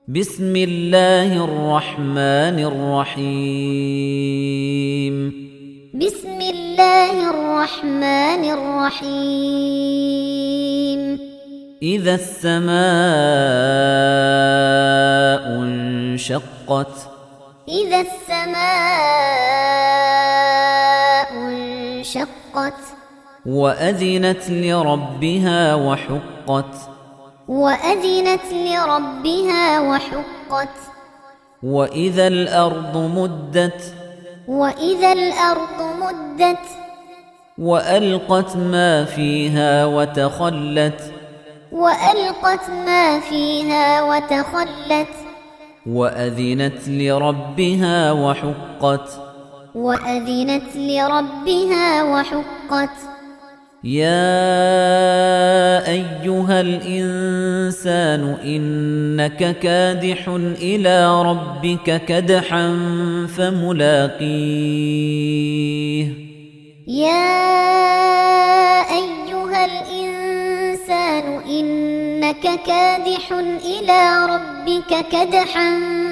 بسم الله الرحمن الرحيم بسم الله الرحمن الرحيم إذا السماء انشقت إذا السماء انشقت وأذنت لربها وحقت وأذنت لربها وحقت وإذا الأرض مدت وإذا الأرض مدت وألقت ما فيها وتخلت وألقت ما فيها وتخلت وأذنت لربها وحقت وأذنت لربها وحقت يا أيها الإنسان إنك كادح إلى ربك كدحا فملاقيه يا أيها الإنسان إنك كادح إلى ربك كدحا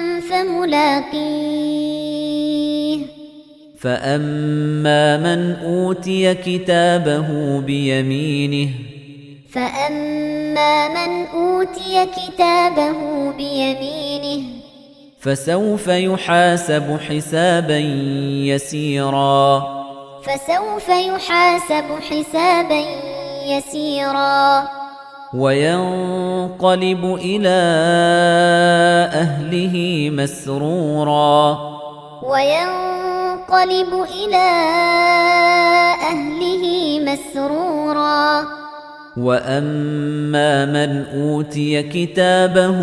فملاقيه فأما من أوتي كتابه بيمينه فأما من أوتي كتابه بيمينه فسوف يحاسب حسابا يسيرا فسوف يحاسب حسابا يسيرا وينقلب إلى أهله مسرورا وينقلب إلى أهله مسرورا وأما من أوتي كتابه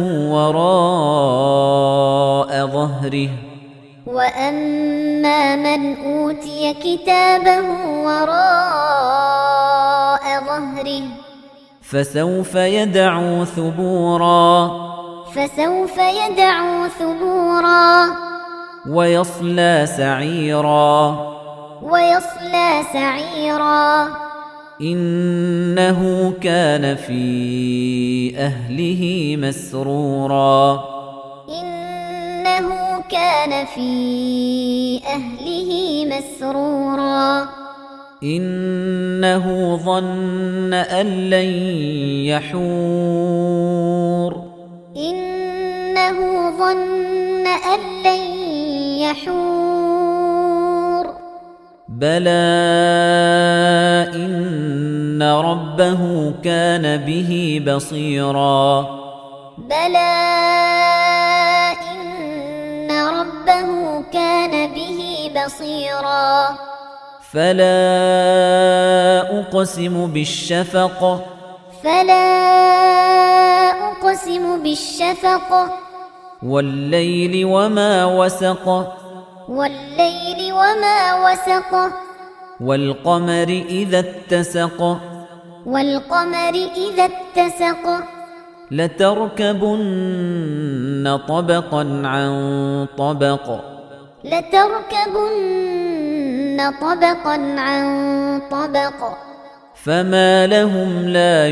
وراء ظهره وأما من أوتي كتابه وراء ظهره فسوف يدعو ثبورا فسوف يدعو ثبورا ويصلى سعيرا ويصلى سعيرا إنه كان في أهله مسرورا إنه كان في أهله مسرورا إنه ظن أن لن يحور إنه ظن أن لن يحور بلى إن ربه كان به بصيرا بلى إن ربه كان به بصيرا فلا أقسم بالشفق فلا أقسم بالشفق والليل وما وسق والليل وما وسق والقمر إذا اتسق والقمر إذا اتسق لتركبن طبقا عن طبق لتركبن طبقا عن طبق فما لهم لا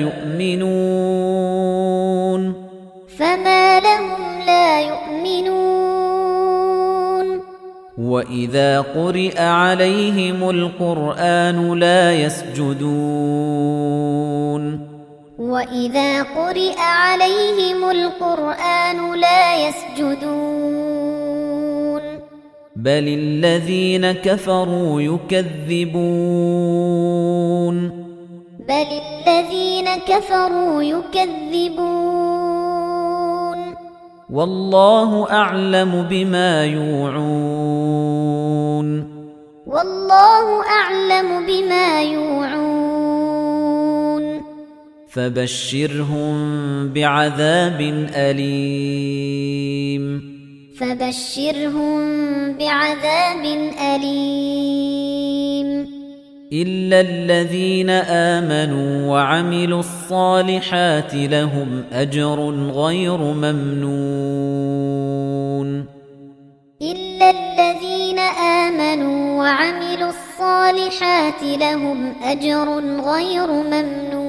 يؤمنون فما لهم لا يؤمنون وإذا قرئ عليهم القرآن لا يسجدون وإذا قرئ عليهم القرآن لا يسجدون بل الذين كفروا يكذبون بل الذين كفروا يكذبون والله أعلم بما يوعون والله أعلم بما يوعون فبشرهم بعذاب أليم فبشرهم بعذاب أليم إلا الذين آمنوا وعملوا الصالحات لهم أجر غير ممنون إلا الذين آمنوا وعملوا الصالحات لهم أجر غير ممنون